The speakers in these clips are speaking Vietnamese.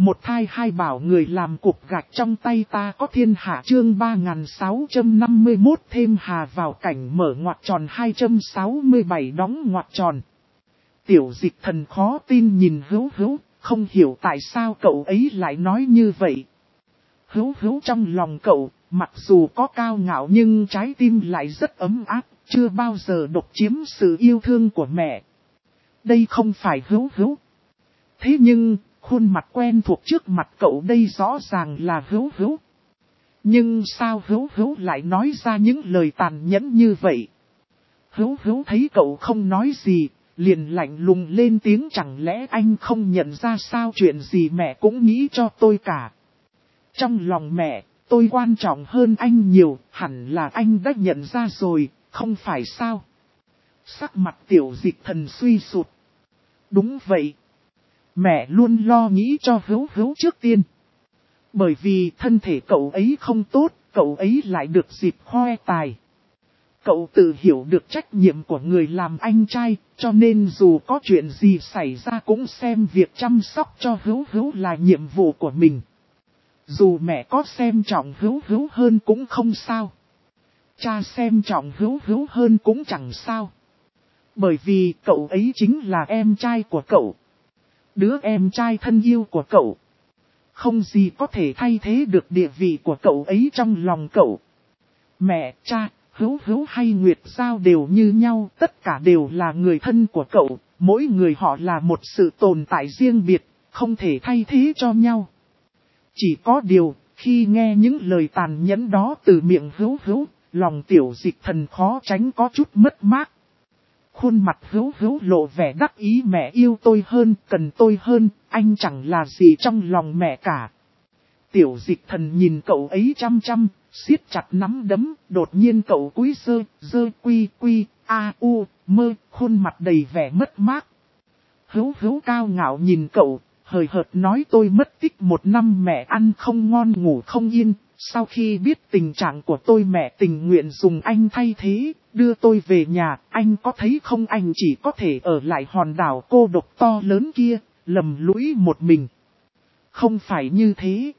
Một thai hai bảo người làm cục gạch trong tay ta có thiên hạ chương 3651 thêm hà vào cảnh mở ngoặc tròn 267 đóng ngoặc tròn. Tiểu Dịch Thần khó tin nhìn Hữu Hữu, không hiểu tại sao cậu ấy lại nói như vậy. Hữu Hữu trong lòng cậu, mặc dù có cao ngạo nhưng trái tim lại rất ấm áp, chưa bao giờ độc chiếm sự yêu thương của mẹ. Đây không phải Hữu Hữu. Thế nhưng, khuôn mặt quen thuộc trước mặt cậu đây rõ ràng là Hữu Hữu. Nhưng sao Hữu Hữu lại nói ra những lời tàn nhẫn như vậy? Hữu Hữu thấy cậu không nói gì, liền lạnh lùng lên tiếng, chẳng lẽ anh không nhận ra sao, chuyện gì mẹ cũng nghĩ cho tôi cả. Trong lòng mẹ, tôi quan trọng hơn anh nhiều, hẳn là anh đã nhận ra rồi, không phải sao? Sắc mặt Tiểu Dịch Thần suy sụp. Đúng vậy. Mẹ luôn lo nghĩ cho Hữu Hữu trước tiên. Bởi vì thân thể cậu ấy không tốt, cậu ấy lại được dịp khoe tài. Cậu tự hiểu được trách nhiệm của người làm anh trai, cho nên dù có chuyện gì xảy ra cũng xem việc chăm sóc cho Hữu Hữu là nhiệm vụ của mình. Dù mẹ có xem trọng Hữu Hữu hơn cũng không sao. Cha xem trọng Hữu Hữu hơn cũng chẳng sao. Bởi vì cậu ấy chính là em trai của cậu. Đứa em trai thân yêu của cậu. Không gì có thể thay thế được địa vị của cậu ấy trong lòng cậu. Mẹ, cha, Hữu Hữu hay Nguyệt Giao đều như nhau, tất cả đều là người thân của cậu, mỗi người họ là một sự tồn tại riêng biệt, không thể thay thế cho nhau. Chỉ có điều, khi nghe những lời tàn nhẫn đó từ miệng Hữu Hữu, lòng Tiểu Dịch Thần khó tránh có chút mất mát. Khuôn mặt Hữu Hữu lộ vẻ đắc ý, mẹ yêu tôi hơn, cần tôi hơn, anh chẳng là gì trong lòng mẹ cả. Tiểu Dịch Thần nhìn cậu ấy chăm chăm, siết chặt nắm đấm, đột nhiên cậu cúi dơ quy quy, a u, mơ, khuôn mặt đầy vẻ mất mát. Hữu Hữu cao ngạo nhìn cậu, hời hợt nói, tôi mất tích 1 năm, mẹ ăn không ngon ngủ không yên, sau khi biết tình trạng của tôi mẹ tình nguyện dùng anh thay thế, đưa tôi về nhà, anh có thấy không, anh chỉ có thể ở lại hòn đảo cô độc to lớn kia, lầm lũi một mình. Không phải như thế.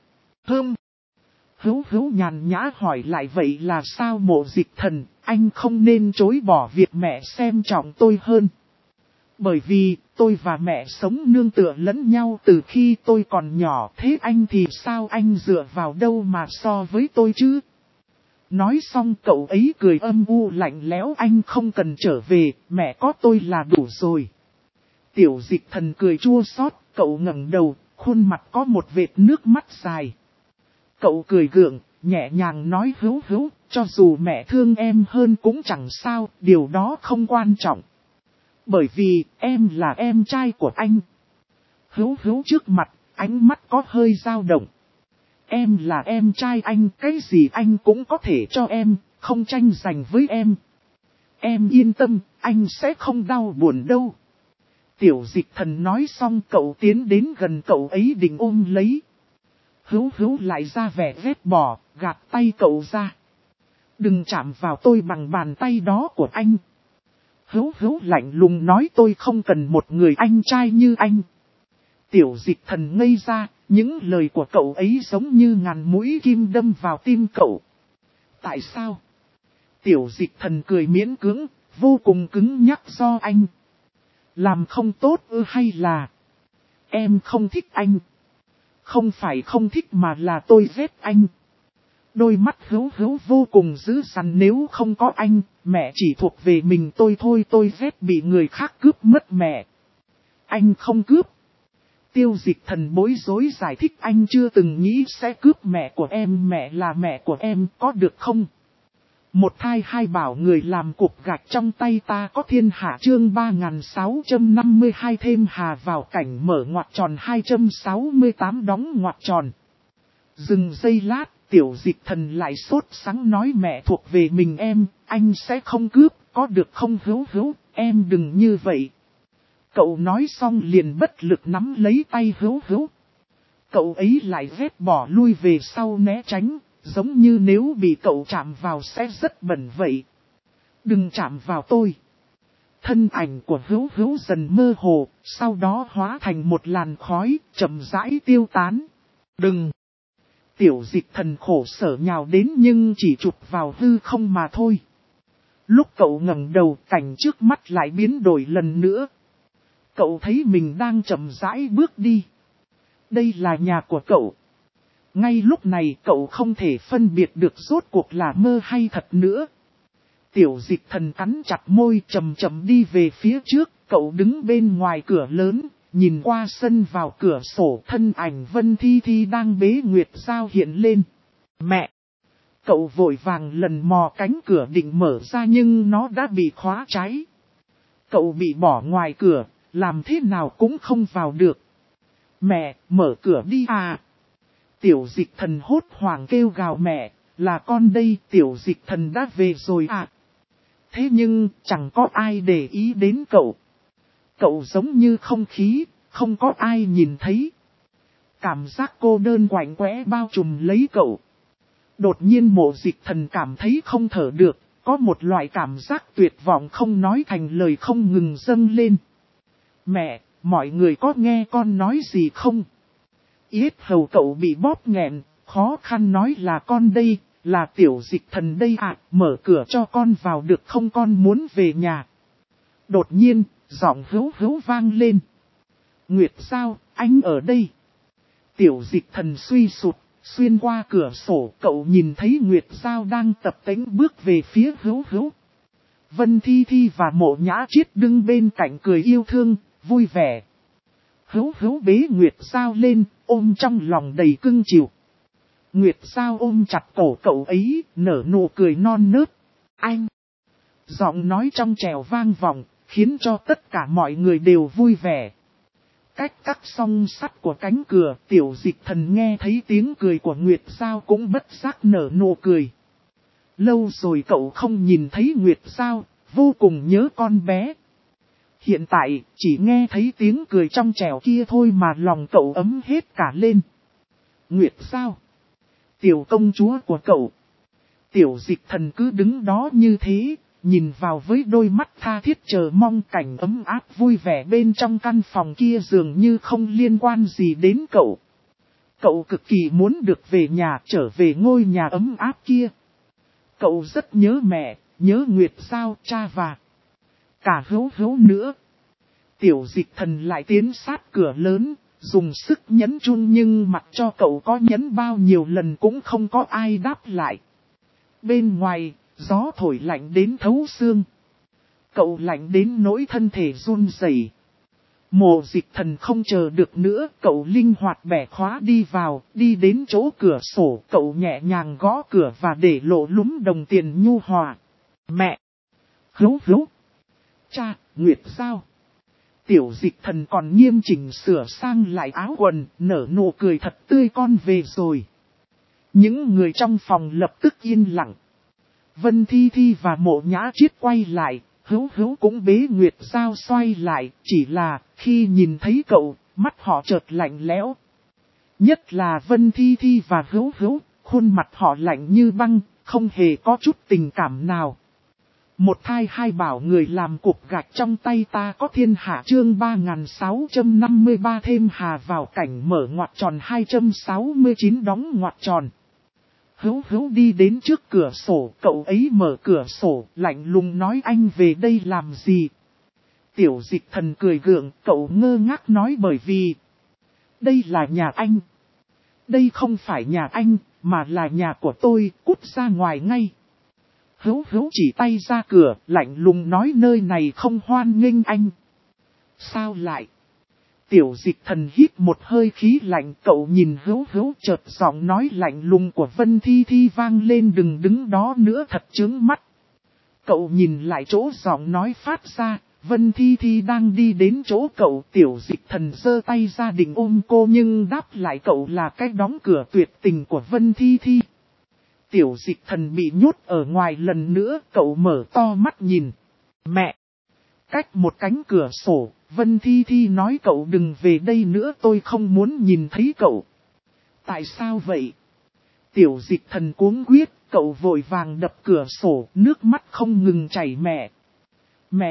Hữu Hữu nhàn nhã hỏi lại, vậy là sao Mộ Dịch Thần, anh không nên chối bỏ việc mẹ xem trọng tôi hơn. Bởi vì, tôi và mẹ sống nương tựa lẫn nhau từ khi tôi còn nhỏ, thế anh thì sao, anh dựa vào đâu mà so với tôi chứ? Nói xong cậu ấy cười âm u lạnh lẽo, anh không cần trở về, mẹ có tôi là đủ rồi. Tiểu Dịch Thần cười chua xót, cậu ngẩng đầu, khuôn mặt có một vệt nước mắt dài. Cậu cười gượng, nhẹ nhàng nói, Hữu Hữu, cho dù mẹ thương em hơn cũng chẳng sao, điều đó không quan trọng. Bởi vì, em là em trai của anh. Hữu Hữu trước mặt, ánh mắt có hơi dao động. Em là em trai anh, cái gì anh cũng có thể cho em, không tranh giành với em. Em yên tâm, anh sẽ không đau buồn đâu. Tiểu Dịch Thần nói xong cậu tiến đến gần cậu ấy định ôm lấy. Hữu Hữu lại ra vẻ ghét bỏ, gạt tay cậu ra. Đừng chạm vào tôi bằng bàn tay đó của anh. Hữu Hữu lạnh lùng nói, tôi không cần một người anh trai như anh. Tiểu Dịch Thần ngây ra, những lời của cậu ấy giống như ngàn mũi kim đâm vào tim cậu. Tại sao? Tiểu Dịch Thần cười miễn cưỡng, vô cùng cứng nhắc, do anh làm không tốt ư, hay là em không thích anh? Không phải không thích mà là tôi ghét anh. Đôi mắt Hữu Hữu vô cùng dữ dằn, nếu không có anh, mẹ chỉ thuộc về mình tôi thôi, tôi ghét bị người khác cướp mất mẹ. Anh không cướp. Tiêu Dịch Thần bối rối giải thích, anh chưa từng nghĩ sẽ cướp mẹ của em, mẹ là mẹ của em, có được không? Một thai hai bảo người làm cục gạch trong tay ta có thiên hạ chương 3652 thêm hà vào cảnh mở ngoặc tròn 268 đóng ngoặc tròn. Dừng giây lát, Tiểu Dịch Thần lại sốt sắng nói, mẹ thuộc về mình em, anh sẽ không cướp, có được không Hữu Hữu, em đừng như vậy. Cậu nói xong liền bất lực nắm lấy tay Hữu Hữu. Cậu ấy lại ghét bỏ lui về sau né tránh, giống như nếu bị cậu chạm vào sẽ rất bẩn vậy. Đừng chạm vào tôi. Thân ảnh của Hữu Hữu dần mơ hồ, sau đó hóa thành một làn khói, chậm rãi tiêu tán. Đừng! Tiểu Dịch Thần khổ sở nhào đến nhưng chỉ chụp vào hư không mà thôi. Lúc cậu ngẩng đầu, cảnh trước mắt lại biến đổi lần nữa. Cậu thấy mình đang chậm rãi bước đi. Đây là nhà của cậu. Ngay lúc này cậu không thể phân biệt được rốt cuộc là mơ hay thật nữa. Tiểu Dịch Thần cắn chặt môi, chậm chậm đi về phía trước. Cậu đứng bên ngoài cửa lớn, nhìn qua sân vào cửa sổ, thân ảnh Vân Thi Thi đang bế Nguyệt Giao hiện lên. Mẹ! Cậu vội vàng lần mò cánh cửa định mở ra nhưng nó đã bị khóa trái. Cậu bị bỏ ngoài cửa, làm thế nào cũng không vào được. Mẹ, mở cửa đi à! Tiểu Dịch Thần hốt hoảng kêu gào mẹ, là con đây, Tiểu Dịch Thần đã về rồi à! Thế nhưng, chẳng có ai để ý đến cậu. Cậu giống như không khí, không có ai nhìn thấy. Cảm giác cô đơn quạnh quẽ bao trùm lấy cậu. Đột nhiên Mộ Dịch Thần cảm thấy không thở được, có một loại cảm giác tuyệt vọng không nói thành lời không ngừng dâng lên. Mẹ, mọi người có nghe con nói gì không? Yết hầu cậu bị bóp nghẹn, khó khăn nói là con đây, là Tiểu Dịch Thần đây à, mở cửa cho con vào được không, con muốn về nhà. Đột nhiên, giọng Hữu Hữu vang lên. Nguyệt Giao, anh ở đây. Tiểu Dịch Thần suy sụp, xuyên qua cửa sổ cậu nhìn thấy Nguyệt Giao đang tập tễnh bước về phía Hữu Hữu. Vân Thi Thi và Mộ Nhã Chiết đứng bên cạnh cười yêu thương, vui vẻ. Hữu Hữu bế Nguyệt Giao lên, ôm trong lòng đầy cưng chiều. Nguyệt Giao ôm chặt cổ cậu ấy, nở nụ cười non nớt. Anh! Giọng nói trong trẻo vang vọng, khiến cho tất cả mọi người đều vui vẻ. Cách cắt song sắt của cánh cửa, Tiểu Dịch Thần nghe thấy tiếng cười của Nguyệt Giao cũng bất giác nở nụ cười. Lâu rồi cậu không nhìn thấy Nguyệt Giao, vô cùng nhớ con bé. Hiện tại, chỉ nghe thấy tiếng cười trong trẻo kia thôi mà lòng cậu ấm hết cả lên. Nguyệt Giao! Tiểu công chúa của cậu! Tiểu Dịch Thần cứ đứng đó như thế, nhìn vào với đôi mắt tha thiết chờ mong, cảnh ấm áp vui vẻ bên trong căn phòng kia dường như không liên quan gì đến cậu. Cậu cực kỳ muốn được về nhà, trở về ngôi nhà ấm áp kia. Cậu rất nhớ mẹ, nhớ Nguyệt Giao, cha và cả Hữu Hữu nữa. Tiểu Dịch Thần lại tiến sát cửa lớn, dùng sức nhấn chun nhưng mặc cho cậu có nhấn bao nhiêu lần cũng không có ai đáp lại. Bên ngoài, gió thổi lạnh đến thấu xương. Cậu lạnh đến nỗi thân thể run rẩy. Mộ Dịch Thần không chờ được nữa, cậu linh hoạt bẻ khóa đi vào, đi đến chỗ cửa sổ, cậu nhẹ nhàng gõ cửa và để lộ lúm đồng tiền nhu hòa. Mẹ! Hữu Hữu! Cha! Nguyệt Giao! Tiểu Dịch Thần còn nghiêm chỉnh sửa sang lại áo quần, nở nụ cười thật tươi, con về rồi. Những người trong phòng lập tức yên lặng. Vân Thi Thi và Mộ Nhã Chiết quay lại, Hữu Hữu cũng bế Nguyệt Giao xoay lại, chỉ là khi nhìn thấy cậu, mắt họ chợt lạnh lẽo. Nhất là Vân Thi Thi và Hữu Hữu, khuôn mặt họ lạnh như băng, không hề có chút tình cảm nào. Một thai hai bảo người làm cục gạch trong tay ta có thiên hạ, chương 3653 thêm hà vào cảnh mở ngoặc tròn 269 đóng ngoặc tròn. Hữu Hữu đi đến trước cửa sổ, cậu ấy mở cửa sổ, lạnh lùng nói anh về đây làm gì? Tiểu Dịch Thần cười gượng, cậu ngơ ngác nói bởi vì đây là nhà anh. Đây không phải nhà anh, mà là nhà của tôi, cút ra ngoài ngay. Hữu Hữu chỉ tay ra cửa, lạnh lùng nói nơi này không hoan nghênh anh. Sao lại? Tiểu Dịch Thần hít một hơi khí lạnh, cậu nhìn Hữu Hữu, chợt giọng nói lạnh lùng của Vân Thi Thi vang lên, đừng đứng đó nữa thật chướng mắt. Cậu nhìn lại chỗ giọng nói phát ra, Vân Thi Thi đang đi đến chỗ cậu. Tiểu Dịch Thần giơ tay ra định ôm cô nhưng đáp lại cậu là cái đóng cửa tuyệt tình của Vân Thi Thi. Tiểu Dịch Thần bị nhốt ở ngoài lần nữa, cậu mở to mắt nhìn. Mẹ! Cách một cánh cửa sổ, Vân Thi Thi nói cậu đừng về đây nữa, tôi không muốn nhìn thấy cậu. Tại sao vậy? Tiểu Dịch Thần cuống quyết, cậu vội vàng đập cửa sổ, nước mắt không ngừng chảy. Mẹ! Mẹ!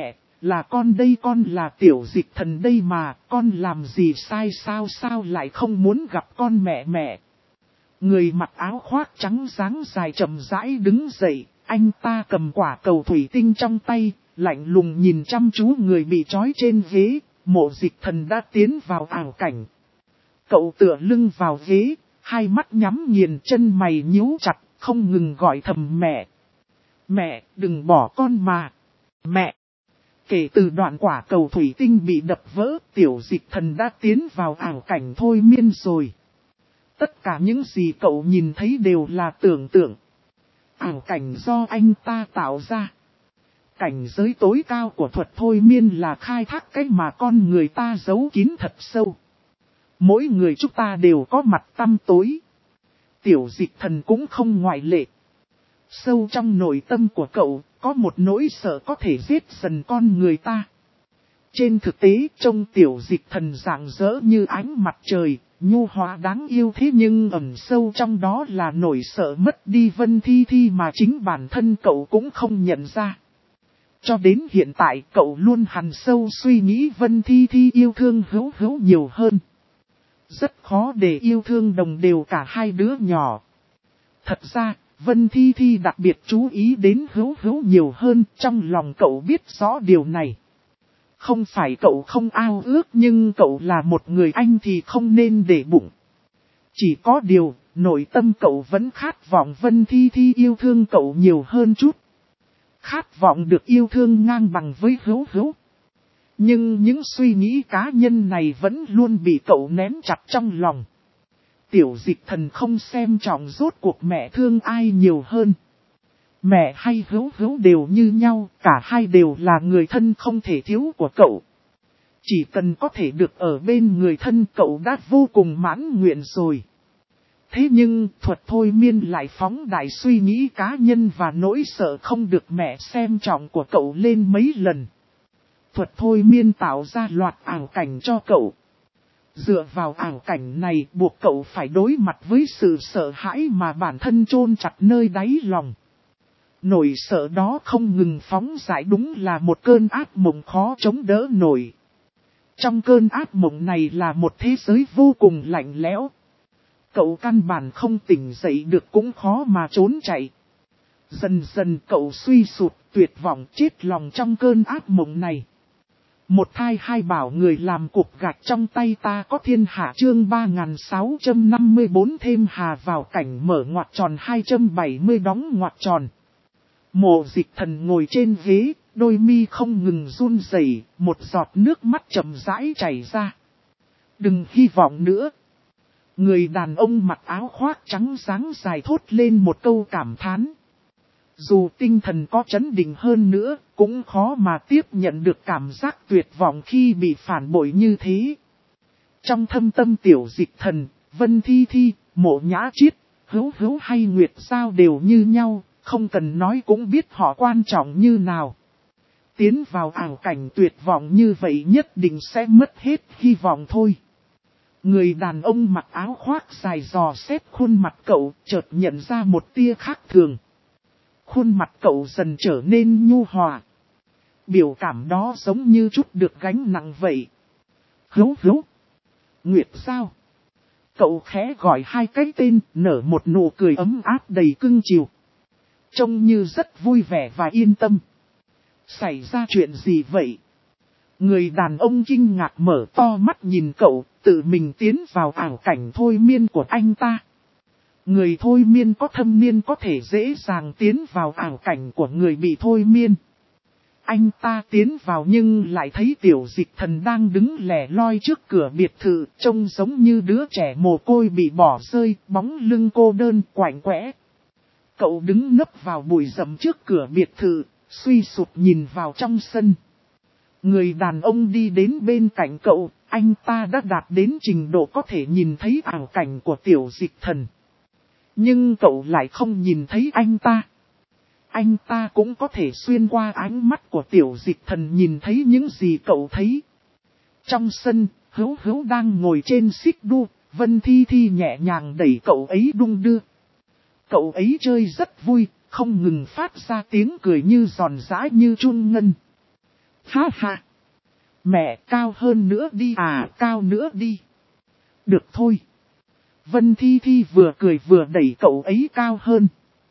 Là con đây, con là Tiểu Dịch Thần đây mà, con làm gì sai sao lại không muốn gặp con mẹ. Người mặc áo khoác trắng dáng dài chậm rãi đứng dậy, anh ta cầm quả cầu thủy tinh trong tay, lạnh lùng nhìn chăm chú người bị trói trên ghế. Mộ Dịch Thần đã tiến vào ảo cảnh. Cậu tựa lưng vào ghế, hai mắt nhắm nghiền, chân mày nhíu chặt, không ngừng gọi thầm mẹ. Mẹ, đừng bỏ con mà. Mẹ. Kể từ đoạn quả cầu thủy tinh bị đập vỡ, Tiểu Dịch Thần đã tiến vào ảo cảnh thôi miên rồi. Tất cả những gì cậu nhìn thấy đều là tưởng tượng. Ảo cảnh do anh ta tạo ra. Cảnh giới tối cao của thuật thôi miên là khai thác cái mà con người ta giấu kín thật sâu. Mỗi người chúng ta đều có mặt tăm tối. Tiểu Dịch Thần cũng không ngoại lệ. Sâu trong nội tâm của cậu, có một nỗi sợ có thể giết dần con người ta. Trên thực tế, trông Tiểu Dịch Thần rạng rỡ như ánh mặt trời, nhu hòa đáng yêu, thế nhưng ẩn sâu trong đó là nỗi sợ mất đi Vân Thi Thi mà chính bản thân cậu cũng không nhận ra. Cho đến hiện tại cậu luôn hằn sâu suy nghĩ Vân Thi Thi yêu thương Hữu nhiều hơn. Rất khó để yêu thương đồng đều cả hai đứa nhỏ. Thật ra, Vân Thi Thi đặc biệt chú ý đến Hữu nhiều hơn, trong lòng cậu biết rõ điều này. Không phải cậu không ao ước, nhưng cậu là một người anh thì không nên để bụng. Chỉ có điều, nội tâm cậu vẫn khát vọng Vân Thi Thi yêu thương cậu nhiều hơn chút. Khát vọng được yêu thương ngang bằng với Hữu. Nhưng những suy nghĩ cá nhân này vẫn luôn bị cậu nén chặt trong lòng. Tiểu Dịch Thần không xem trọng rốt cuộc mẹ thương ai nhiều hơn. Mẹ hay Hữu đều như nhau, cả hai đều là người thân không thể thiếu của cậu. Chỉ cần có thể được ở bên người thân cậu đã vô cùng mãn nguyện rồi. Thế nhưng thuật thôi miên lại phóng đại suy nghĩ cá nhân và nỗi sợ không được mẹ xem trọng của cậu lên mấy lần. Thuật thôi miên tạo ra loạt ảo cảnh cho cậu. Dựa vào ảo cảnh này buộc cậu phải đối mặt với sự sợ hãi mà bản thân chôn chặt nơi đáy lòng. Nỗi sợ đó không ngừng phóng giải, đúng là một cơn ác mộng khó chống đỡ nổi. Trong cơn ác mộng này là một thế giới vô cùng lạnh lẽo. Cậu căn bản không tỉnh dậy được cũng khó mà trốn chạy. Dần dần cậu suy sụt, tuyệt vọng chết lòng trong cơn ác mộng này. Một thai hai bảo người làm cục gạch trong tay ta có thiên hạ, chương 3654 thêm hà vào cảnh mở ngoặc tròn 270 đóng ngoặc tròn. Mộ Dịch Thần ngồi trên ghế, đôi mi không ngừng run rẩy, một giọt nước mắt chậm rãi chảy ra. Đừng hy vọng nữa. Người đàn ông mặc áo khoác trắng dáng dài thốt lên một câu cảm thán. Dù tinh thần có chấn định hơn nữa, cũng khó mà tiếp nhận được cảm giác tuyệt vọng khi bị phản bội như thế. Trong thâm tâm Tiểu Dịch Thần, Vân Thi Thi, Mộ Nhã Chiết, Hữu hay Nguyệt Giao đều như nhau, không cần nói cũng biết họ quan trọng như nào. Tiến vào ảo cảnh tuyệt vọng như vậy nhất định sẽ mất hết hy vọng thôi. Người đàn ông mặc áo khoác dài dò xét khuôn mặt cậu, chợt nhận ra một tia khác thường. Khuôn mặt cậu dần trở nên nhu hòa. Biểu cảm đó giống như chút được gánh nặng vậy. Hữu, Nguyệt Giao. Cậu khẽ gọi hai cái tên, nở một nụ cười ấm áp đầy cưng chiều. Trông như rất vui vẻ và yên tâm. Xảy ra chuyện gì vậy? Người đàn ông kinh ngạc mở to mắt nhìn cậu, tự mình tiến vào ảo cảnh thôi miên của anh ta. Người thôi miên có thâm niên có thể dễ dàng tiến vào ảo cảnh của người bị thôi miên. Anh ta tiến vào nhưng lại thấy Tiểu Dịch Thần đang đứng lẻ loi trước cửa biệt thự, trông giống như đứa trẻ mồ côi bị bỏ rơi, bóng lưng cô đơn quạnh quẽ. Cậu đứng nấp vào bụi rậm trước cửa biệt thự, suy sụp nhìn vào trong sân. Người đàn ông đi đến bên cạnh cậu, anh ta đã đạt đến trình độ có thể nhìn thấy ảo cảnh của Tiểu Dịch Thần. Nhưng cậu lại không nhìn thấy anh ta. Anh ta cũng có thể xuyên qua ánh mắt của Tiểu Dịch Thần nhìn thấy những gì cậu thấy. Trong sân, Hữu đang ngồi trên xích đu, Vân Thi Thi nhẹ nhàng đẩy cậu ấy đung đưa. Cậu ấy chơi rất vui, không ngừng phát ra tiếng cười như giòn giã như chun ngân. Ha ha. Mẹ cao hơn nữa đi à, cao nữa đi. Được thôi. Vân Thi Thi vừa cười vừa đẩy cậu ấy cao hơn.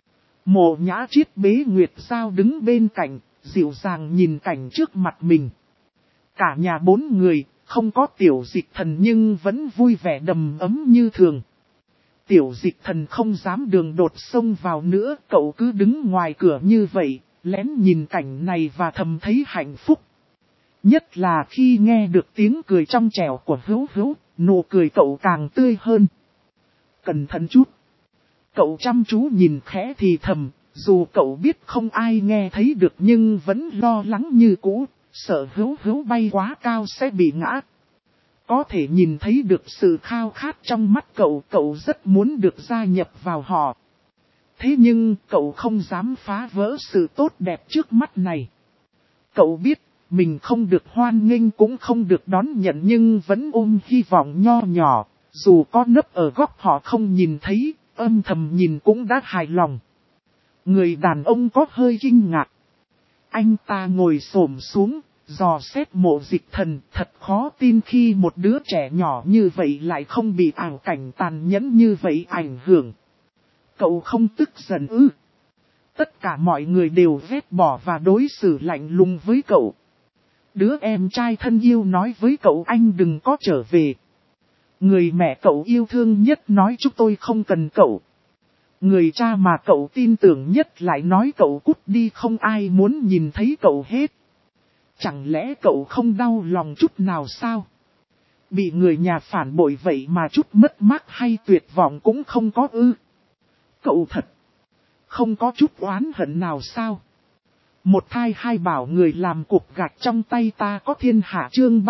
Mộ Nhã Triết bế Nguyệt Giao đứng bên cạnh, dịu dàng nhìn cảnh trước mặt mình. Cả nhà 4 người, không có Tiểu Dịch Thần nhưng vẫn vui vẻ đầm ấm như thường. Tiểu Dịch Thần không dám đường đột xông vào nữa, cậu cứ đứng ngoài cửa như vậy, lén nhìn cảnh này và thầm thấy hạnh phúc. Nhất là khi nghe được tiếng cười trong trẻo của Hữu Hữu, nụ cười cậu càng tươi hơn. Cẩn thận chút. Cậu chăm chú nhìn khẽ thì thầm, dù cậu biết không ai nghe thấy được nhưng vẫn lo lắng như cũ, sợ Hữu Hữu bay quá cao sẽ bị ngã. Có thể nhìn thấy được sự khao khát trong mắt cậu, cậu rất muốn được gia nhập vào họ. Thế nhưng cậu không dám phá vỡ sự tốt đẹp trước mắt này. Cậu biết, mình không được hoan nghênh cũng không được đón nhận nhưng vẫn ôm hy vọng nho nhỏ, dù có nấp ở góc họ không nhìn thấy, âm thầm nhìn cũng đã hài lòng. Người đàn ông có hơi kinh ngạc. Anh ta ngồi xổm xuống, dò xét Mộ Dịch Thần, thật khó tin khi một đứa trẻ nhỏ như vậy lại không bị ảo cảnh tàn nhẫn như vậy ảnh hưởng. Cậu không tức giận ư? Tất cả mọi người đều ghét bỏ và đối xử lạnh lùng với cậu. Đứa em trai thân yêu nói với cậu anh đừng có trở về. Người mẹ cậu yêu thương nhất nói chúng tôi không cần cậu. Người cha mà cậu tin tưởng nhất lại nói cậu cút đi không ai muốn nhìn thấy cậu hết. Chẳng lẽ cậu không đau lòng chút nào sao? Bị người nhà phản bội vậy mà chút mất mát hay tuyệt vọng cũng không có ư? Cậu thật không có chút oán hận nào sao? Một thai hai bảo người làm cục gạch trong tay ta có thiên hạ chương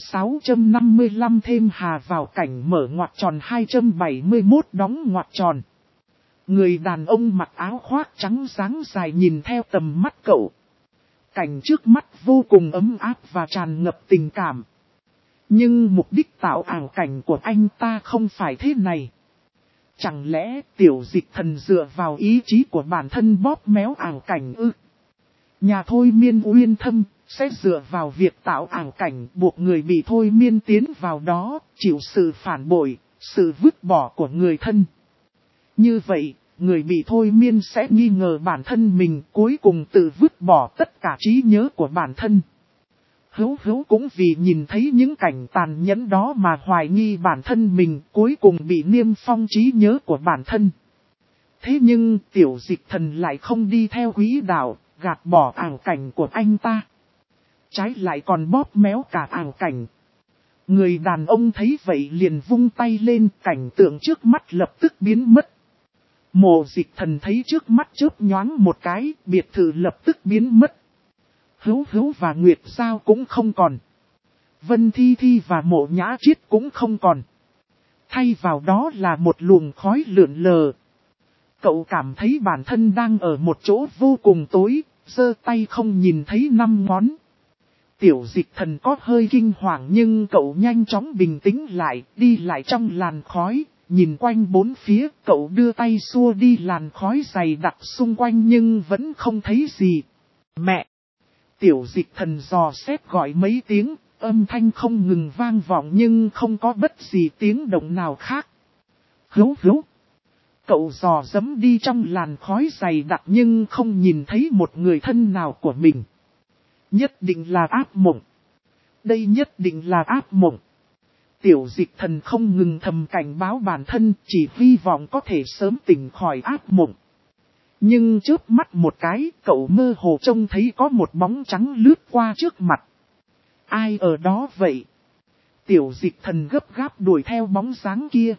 3655 thêm hà vào cảnh mở ngoặc tròn 271 đóng ngoặc tròn. Người đàn ông mặc áo khoác trắng dáng dài nhìn theo tầm mắt cậu. Cảnh trước mắt vô cùng ấm áp và tràn ngập tình cảm. Nhưng mục đích tạo ảo cảnh của anh ta không phải thế này. Chẳng lẽ Tiểu Dịch Thần dựa vào ý chí của bản thân bóp méo ảo cảnh ư? Nhà thôi miên uyên thâm sẽ dựa vào việc tạo ảo cảnh buộc người bị thôi miên tiến vào đó, chịu sự phản bội, sự vứt bỏ của người thân. Như vậy, người bị thôi miên sẽ nghi ngờ bản thân mình cuối cùng tự vứt bỏ tất cả trí nhớ của bản thân. Hữu Hữu cũng vì nhìn thấy những cảnh tàn nhẫn đó mà hoài nghi bản thân mình cuối cùng bị niêm phong trí nhớ của bản thân. Thế nhưng Tiểu Dịch Thần lại không đi theo quỹ đạo, gạt bỏ ảo cảnh của anh ta. Trái lại còn bóp méo cả ảo cảnh. Người đàn ông thấy vậy liền vung tay lên, cảnh tượng trước mắt lập tức biến mất. Mộ Dịch Thần thấy trước mắt chớp nhoáng một cái, biệt thự lập tức biến mất. Hữu Hữu và Nguyệt Giao cũng không còn. Vân Thi Thi và Mộ Nhã Triết cũng không còn. Thay vào đó là một luồng khói lượn lờ. Cậu cảm thấy bản thân đang ở một chỗ vô cùng tối, giơ tay không nhìn thấy 5 ngón. Tiểu Dịch Thần có hơi kinh hoàng nhưng cậu nhanh chóng bình tĩnh lại, đi lại trong làn khói, nhìn quanh bốn phía, cậu đưa tay xua đi làn khói dày đặc xung quanh nhưng vẫn không thấy gì. Mẹ! Tiểu Dịch Thần dò xét gọi mấy tiếng, âm thanh không ngừng vang vọng nhưng không có bất gì tiếng động nào khác. Hữu Hữu! Cậu dò dẫm đi trong làn khói dày đặc nhưng không nhìn thấy một người thân nào của mình. Nhất định là ác mộng. Đây nhất định là ác mộng. Tiểu Dịch Thần không ngừng thầm cảnh báo bản thân, chỉ hy vọng có thể sớm tỉnh khỏi ác mộng. Nhưng chớp mắt một cái, cậu mơ hồ trông thấy có một bóng trắng lướt qua trước mặt. Ai ở đó vậy? Tiểu Dịch Thần gấp gáp đuổi theo bóng dáng kia.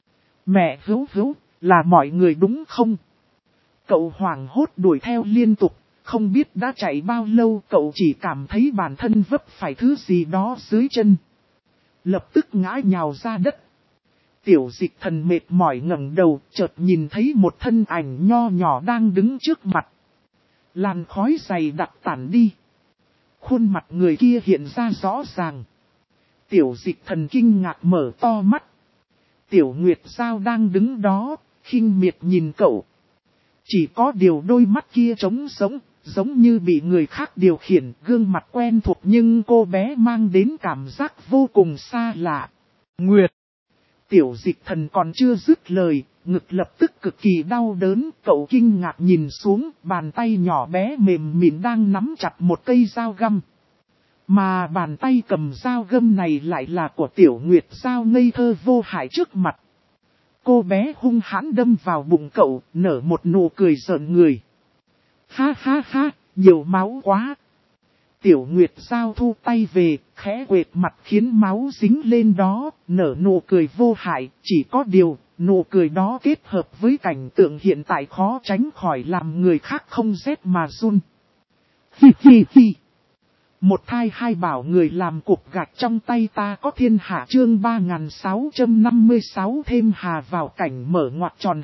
Mẹ Hữu Hữu, là mọi người đúng không? Cậu hoảng hốt đuổi theo liên tục, không biết đã chạy bao lâu, cậu chỉ cảm thấy bản thân vấp phải thứ gì đó dưới chân. Lập tức ngã nhào ra đất. Tiểu Dịch Thần mệt mỏi ngẩng đầu, chợt nhìn thấy một thân ảnh nho nhỏ đang đứng trước mặt. Làn khói dày đặc tản đi. Khuôn mặt người kia hiện ra rõ ràng. Tiểu Dịch Thần kinh ngạc mở to mắt. Tiểu Nguyệt Giao đang đứng đó, khinh miệt nhìn cậu. Chỉ có điều đôi mắt kia trống sống, giống như bị người khác điều khiển, gương mặt quen thuộc nhưng cô bé mang đến cảm giác vô cùng xa lạ. Nguyệt! Tiểu Dịch Thần còn chưa dứt lời, ngực lập tức cực kỳ đau đớn, cậu kinh ngạc nhìn xuống, bàn tay nhỏ bé mềm mịn đang nắm chặt một cây dao găm. Mà bàn tay cầm dao găm này lại là của Tiểu Nguyệt Giao ngây thơ vô hại trước mặt. Cô bé hung hãn đâm vào bụng cậu, nở một nụ cười giận người. Ha ha ha, nhiều máu quá. Tiểu Nguyệt Giao thu tay về, khẽ quệt mặt khiến máu dính lên đó, nở nụ cười vô hại, chỉ có điều, nụ cười đó kết hợp với cảnh tượng hiện tại khó tránh khỏi làm người khác không rét mà run. Hi hi hi. Một thai hai bảo người làm cục gạch trong tay ta có thiên hạ chương 3656 thêm hà vào cảnh mở ngoặc tròn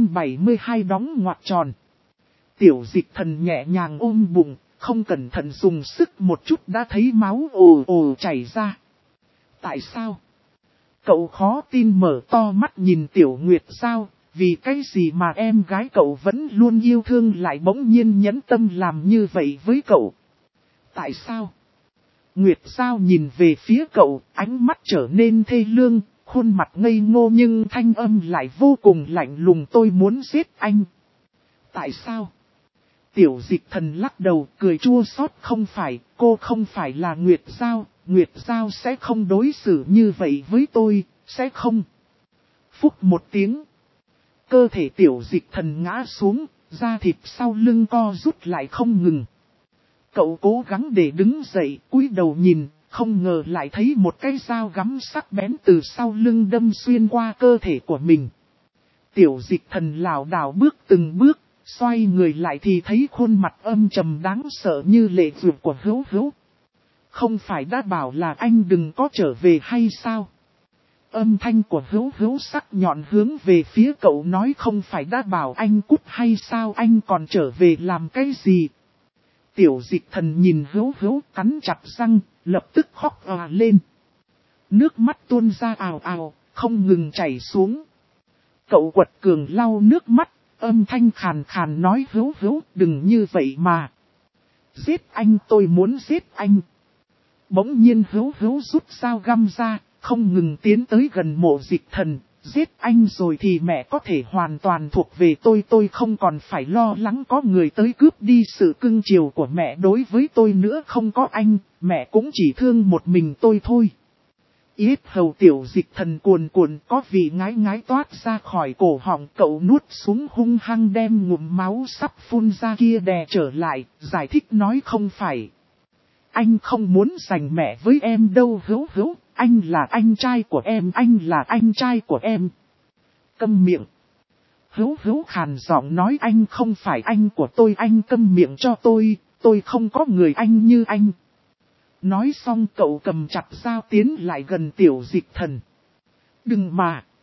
272 đóng ngoặc tròn. Tiểu Dịch Thần nhẹ nhàng ôm bụng, không cẩn thận dùng sức một chút đã thấy máu ồ ồ chảy ra. Tại sao? Cậu khó tin mở to mắt nhìn Tiểu Nguyệt Giao, vì cái gì mà em gái cậu vẫn luôn yêu thương lại bỗng nhiên nhẫn tâm làm như vậy với cậu? Tại sao? Nguyệt Giao nhìn về phía cậu, ánh mắt trở nên thê lương, khuôn mặt ngây ngô nhưng thanh âm lại vô cùng lạnh lùng, tôi muốn giết anh. Tại sao? Tiểu Dịch Thần lắc đầu cười chua xót, không phải, cô không phải là Nguyệt Giao sẽ không đối xử như vậy với tôi, sẽ không. Phúc một tiếng. Cơ thể Tiểu Dịch Thần ngã xuống, da thịt sau lưng co rút lại không ngừng. Cậu cố gắng để đứng dậy, cúi đầu nhìn, không ngờ lại thấy một cái dao găm sắc bén từ sau lưng đâm xuyên qua cơ thể của mình. Tiểu Dịch Thần lảo đảo bước từng bước, xoay người lại thì thấy khuôn mặt âm trầm đáng sợ như lệ dược của Hữu Hữu. Không phải đã bảo là anh đừng có trở về hay sao? Âm thanh của Hữu Hữu sắc nhọn hướng về phía cậu nói, không phải đã bảo anh cút hay sao, anh còn trở về làm cái gì? Tiểu Dịch Thần nhìn Hữu Hữu cắn chặt răng, lập tức khóc òa lên. Nước mắt tuôn ra ào ào, không ngừng chảy xuống. Cậu quật cường lau nước mắt, âm thanh khàn khàn nói, Hữu Hữu đừng như vậy mà. Giết anh, tôi muốn giết anh. Bỗng nhiên Hữu Hữu rút dao găm ra, không ngừng tiến tới gần Mộ Dịch Thần. Giết anh rồi thì mẹ có thể hoàn toàn thuộc về tôi không còn phải lo lắng có người tới cướp đi sự cưng chiều của mẹ đối với tôi nữa, không có anh, mẹ cũng chỉ thương một mình tôi thôi. Yết hầu Tiểu Dịch Thần cuồn cuộn, có vị ngái ngái toát ra khỏi cổ họng, cậu nuốt xuống hung hăng đem ngụm máu sắp phun ra kia đè trở lại, giải thích nói, không phải. Anh không muốn giành mẹ với em đâu Hữu Hữu, anh là anh trai của em, anh là anh trai của em. Câm miệng. Hữu Hữu khàn giọng nói, anh không phải anh của tôi, anh câm miệng cho tôi không có người anh như anh. Nói xong cậu cầm chặt dao tiến lại gần Tiểu Dịch Thần. Đừng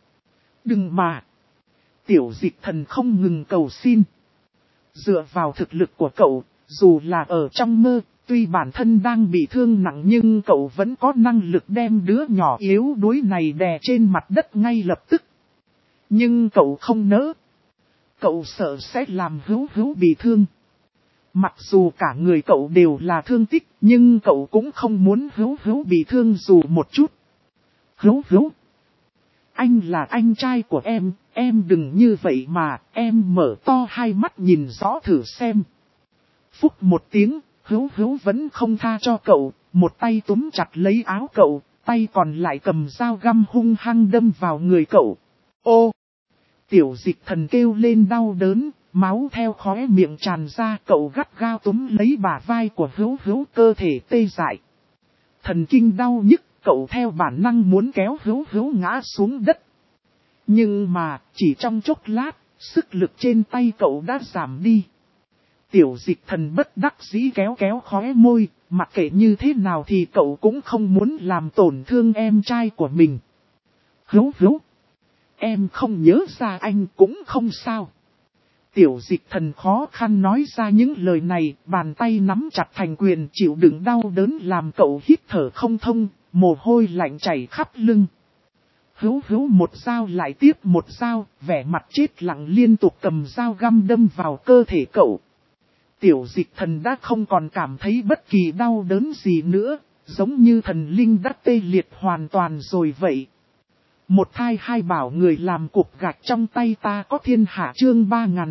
mà. Tiểu Dịch Thần không ngừng cầu xin. Dựa vào thực lực của cậu, dù là ở trong mơ, tuy bản thân đang bị thương nặng nhưng cậu vẫn có năng lực đem đứa nhỏ yếu đuối này đè trên mặt đất ngay lập tức. Nhưng cậu không nỡ. Cậu sợ sẽ làm Hữu Hữu bị thương. Mặc dù cả người cậu đều là thương tích, nhưng cậu cũng không muốn Hữu Hữu bị thương dù một chút. Hữu Hữu, anh là anh trai của em đừng như vậy mà, em mở to hai mắt nhìn rõ thử xem. Phúc một tiếng, Hữu Hữu vẫn không tha cho cậu, một tay túm chặt lấy áo cậu, tay còn lại cầm dao găm hung hăng đâm vào người cậu. Ô! Tiểu Dịch Thần kêu lên đau đớn, máu theo khóe miệng tràn ra, cậu gắt gao túm lấy bả vai của Hữu Hữu, cơ thể tê dại. Thần kinh đau nhức, cậu theo bản năng muốn kéo Hữu Hữu ngã xuống đất. Nhưng mà, chỉ trong chốc lát, sức lực trên tay cậu đã giảm đi. Tiểu Dịch Thần bất đắc dĩ kéo khóe môi, mặc kệ như thế nào thì cậu cũng không muốn làm tổn thương em trai của mình. Hữu Hữu, em không nhớ ra anh cũng không sao. Tiểu Dịch Thần khó khăn nói ra những lời này, bàn tay nắm chặt thành quyền chịu đựng đau đớn làm cậu hít thở không thông, mồ hôi lạnh chảy khắp lưng. Hữu Hữu một dao lại tiếp một dao, vẻ mặt chết lặng liên tục cầm dao găm đâm vào cơ thể cậu. Tiểu Dịch Thần đã không còn cảm thấy bất kỳ đau đớn gì nữa, giống như thần linh đã tê liệt hoàn toàn rồi vậy. Một thai hai bảo người làm cục gạch trong tay ta có thiên hạ chương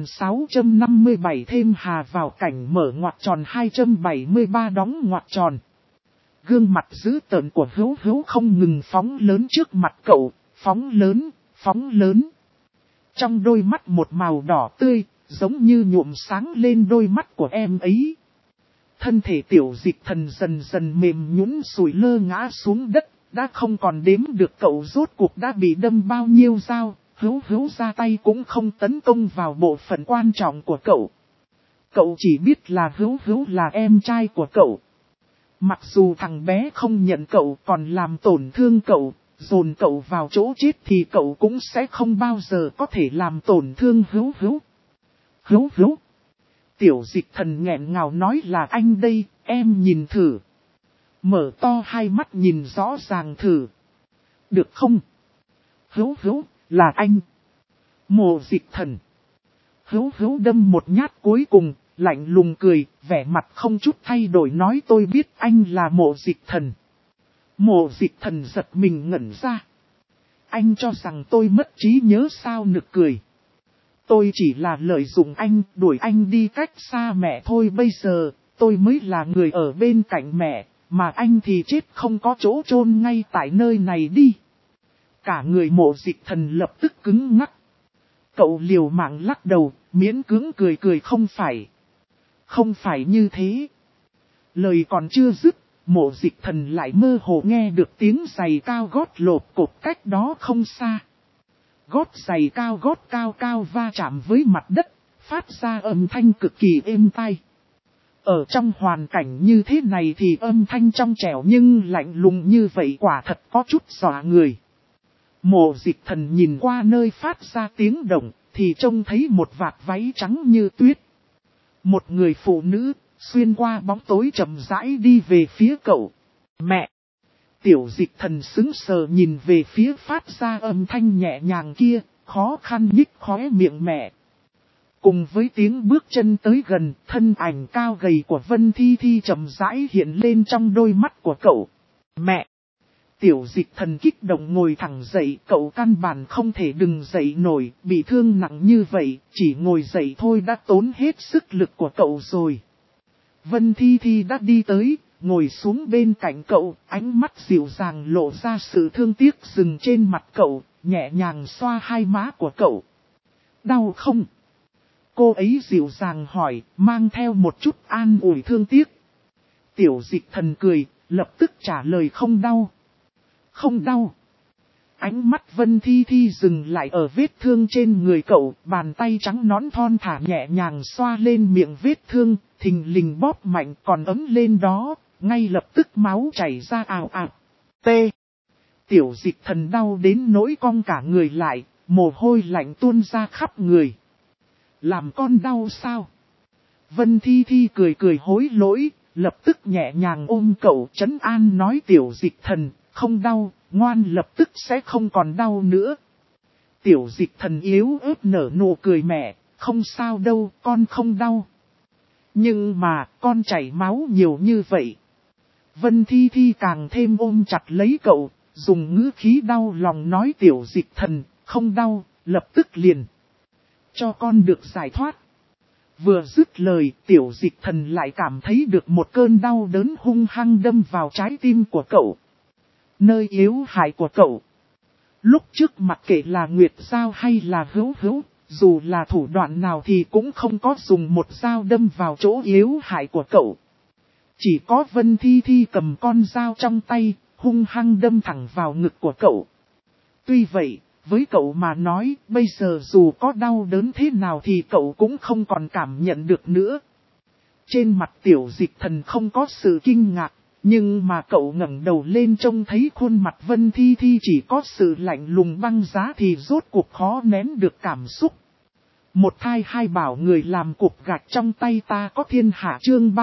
3657 thêm hà vào cảnh mở ngoặc tròn 273 đóng ngoặc tròn. Gương mặt dữ tợn của Hữu Hữu không ngừng phóng lớn trước mặt cậu, phóng lớn. Trong đôi mắt một màu đỏ tươi, giống như nhuộm sáng lên đôi mắt của em ấy. Thân thể Tiểu Dịch Thần dần dần mềm nhũn sủi lơ ngã xuống đất, đã không còn đếm được cậu rốt cuộc đã bị đâm bao nhiêu dao, Hữu Hữu ra tay cũng không tấn công vào bộ phận quan trọng của cậu. Cậu chỉ biết là Hữu Hữu là em trai của cậu. Mặc dù thằng bé không nhận cậu còn làm tổn thương cậu, dồn cậu vào chỗ chết thì cậu cũng sẽ không bao giờ có thể làm tổn thương Hữu Hữu. Hữu Hữu. Tiểu Dịch Thần nghẹn ngào nói là anh đây, em nhìn thử. Mở to hai mắt nhìn rõ ràng thử. Được không? Hữu Hữu, là anh. Mộ Dịch Thần. Hữu Hữu đâm một nhát cuối cùng, lạnh lùng cười, vẻ mặt không chút thay đổi nói tôi biết anh là Mộ Dịch Thần. Mộ Dịch Thần giật mình ngẩn ra. Anh cho rằng tôi mất trí nhớ sao nực cười. Tôi chỉ là lợi dụng anh, đuổi anh đi cách xa mẹ thôi bây giờ, tôi mới là người ở bên cạnh mẹ, mà anh thì chết không có chỗ chôn ngay tại nơi này đi. Cả người Mộ Dịch Thần lập tức cứng ngắc. Cậu liều mạng lắc đầu, miễn cưỡng cười không phải. Không phải như thế. Lời còn chưa dứt, Mộ Dịch Thần lại mơ hồ nghe được tiếng giày cao gót lộp cộp cách đó không xa. Gót giày gót cao va chạm với mặt đất, phát ra âm thanh cực kỳ êm tai. Ở trong hoàn cảnh như thế này thì âm thanh trong trẻo nhưng lạnh lùng như vậy quả thật có chút dọa người. Mộ Dịch Thần nhìn qua nơi phát ra tiếng động, thì trông thấy một vạt váy trắng như tuyết. Một người phụ nữ, xuyên qua bóng tối chậm rãi đi về phía cậu. Mẹ! Tiểu Dịch Thần sững sờ nhìn về phía phát ra âm thanh nhẹ nhàng kia, khó khăn nhích khóe miệng mẹ. Cùng với tiếng bước chân tới gần, thân ảnh cao gầy của Vân Thi Thi chậm rãi hiện lên trong đôi mắt của cậu. Mẹ! Tiểu Dịch Thần kích động ngồi thẳng dậy, cậu căn bản không thể đừng dậy nổi, bị thương nặng như vậy, chỉ ngồi dậy thôi đã tốn hết sức lực của cậu rồi. Vân Thi Thi đã đi tới, ngồi xuống bên cạnh cậu, ánh mắt dịu dàng lộ ra sự thương tiếc dừng trên mặt cậu, nhẹ nhàng xoa hai má của cậu. Đau không? Cô ấy dịu dàng hỏi, mang theo một chút an ủi thương tiếc. Tiểu Dịch Thần cười, lập tức trả lời không đau. Không đau. Ánh mắt Vân Thi Thi dừng lại ở vết thương trên người cậu, bàn tay trắng nõn thon thả nhẹ nhàng xoa lên miệng vết thương, thình lình bóp mạnh còn ấm lên đó, ngay lập tức máu chảy ra ào ạt. T. Tiểu Dịch Thần đau đến nỗi cong cả người lại, mồ hôi lạnh tuôn ra khắp người. Làm con đau sao? Vân Thi Thi cười hối lỗi, lập tức nhẹ nhàng ôm cậu trấn an nói Tiểu Dịch Thần, không đau, ngoan lập tức sẽ không còn đau nữa. Tiểu Dịch Thần yếu ớt nở nụ cười mẹ, không sao đâu, con không đau. Nhưng mà, con chảy máu nhiều như vậy. Vân Thi Thi càng thêm ôm chặt lấy cậu, dùng ngữ khí đau lòng nói Tiểu Dịch Thần, không đau, lập tức liền. Cho con được giải thoát. Vừa dứt lời, Tiểu Dịch Thần lại cảm thấy được một cơn đau đớn hung hăng đâm vào trái tim của cậu. Nơi yếu hại của cậu. Lúc trước mặc kệ là Nguyệt Giao hay là Hữu Hữu, dù là thủ đoạn nào thì cũng không có dùng một dao đâm vào chỗ yếu hại của cậu. Chỉ có Vân Thi Thi cầm con dao trong tay, hung hăng đâm thẳng vào ngực của cậu. Tuy vậy, với cậu mà nói, bây giờ dù có đau đớn thế nào thì cậu cũng không còn cảm nhận được nữa. Trên mặt Tiểu Dịch Thần không có sự kinh ngạc, nhưng mà cậu ngẩng đầu lên trông thấy khuôn mặt Vân Thi Thi chỉ có sự lạnh lùng băng giá thì rốt cuộc khó nén được cảm xúc. Một thai hai bảo người làm cục gạch trong tay ta có thiên hạ chương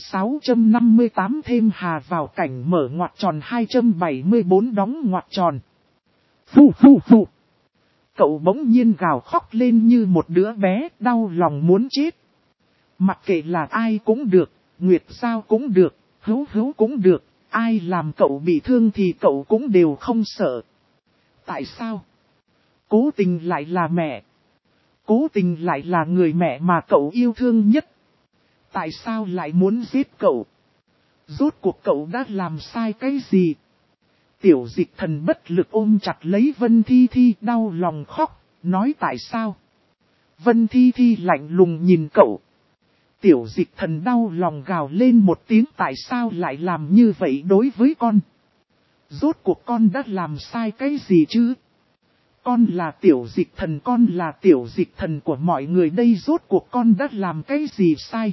3658 thêm hà vào cảnh mở ngoặc tròn 274 đóng ngoặc tròn. Phù. Cậu bỗng nhiên gào khóc lên như một đứa bé đau lòng muốn chết. Mặc kệ là ai cũng được, Nguyệt Giao cũng được, Hữu Hữu cũng được, ai làm cậu bị thương thì cậu cũng đều không sợ. Tại sao? Cố Tình lại là mẹ. Cố Tình lại là người mẹ mà cậu yêu thương nhất. Tại sao lại muốn giết cậu? Rốt cuộc cậu đã làm sai cái gì? Tiểu Dịch Thần bất lực ôm chặt lấy Vân Thi Thi, đau lòng khóc, nói tại sao? Vân Thi Thi lạnh lùng nhìn cậu. Tiểu Dịch Thần đau lòng gào lên một tiếng, tại sao lại làm như vậy đối với con? Rốt cuộc con đã làm sai cái gì chứ? Con là Tiểu Dịch Thần, con là Tiểu Dịch Thần của mọi người đây, rốt cuộc con đã làm cái gì sai?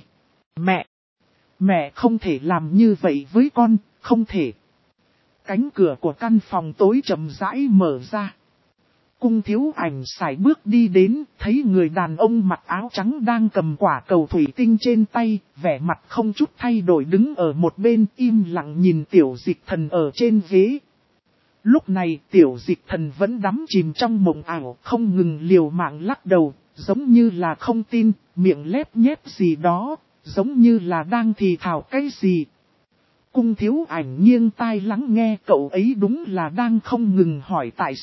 Mẹ không thể làm như vậy với con, không thể. Cánh cửa của căn phòng tối chậm rãi mở ra. Cung Thiếu Ảnh sải bước đi đến, thấy người đàn ông mặc áo trắng đang cầm quả cầu thủy tinh trên tay, vẻ mặt không chút thay đổi đứng ở một bên im lặng nhìn Tiểu Dịch Thần ở trên ghế. Lúc này Tiểu Dịch Thần vẫn đắm chìm trong mộng ảo, không ngừng liều mạng lắc đầu, giống như là không tin, miệng lép nhép gì đó, giống như là đang thì thào cái gì. Cung Thiếu Ảnh nghiêng tai lắng nghe, cậu ấy đúng là đang không ngừng hỏi tại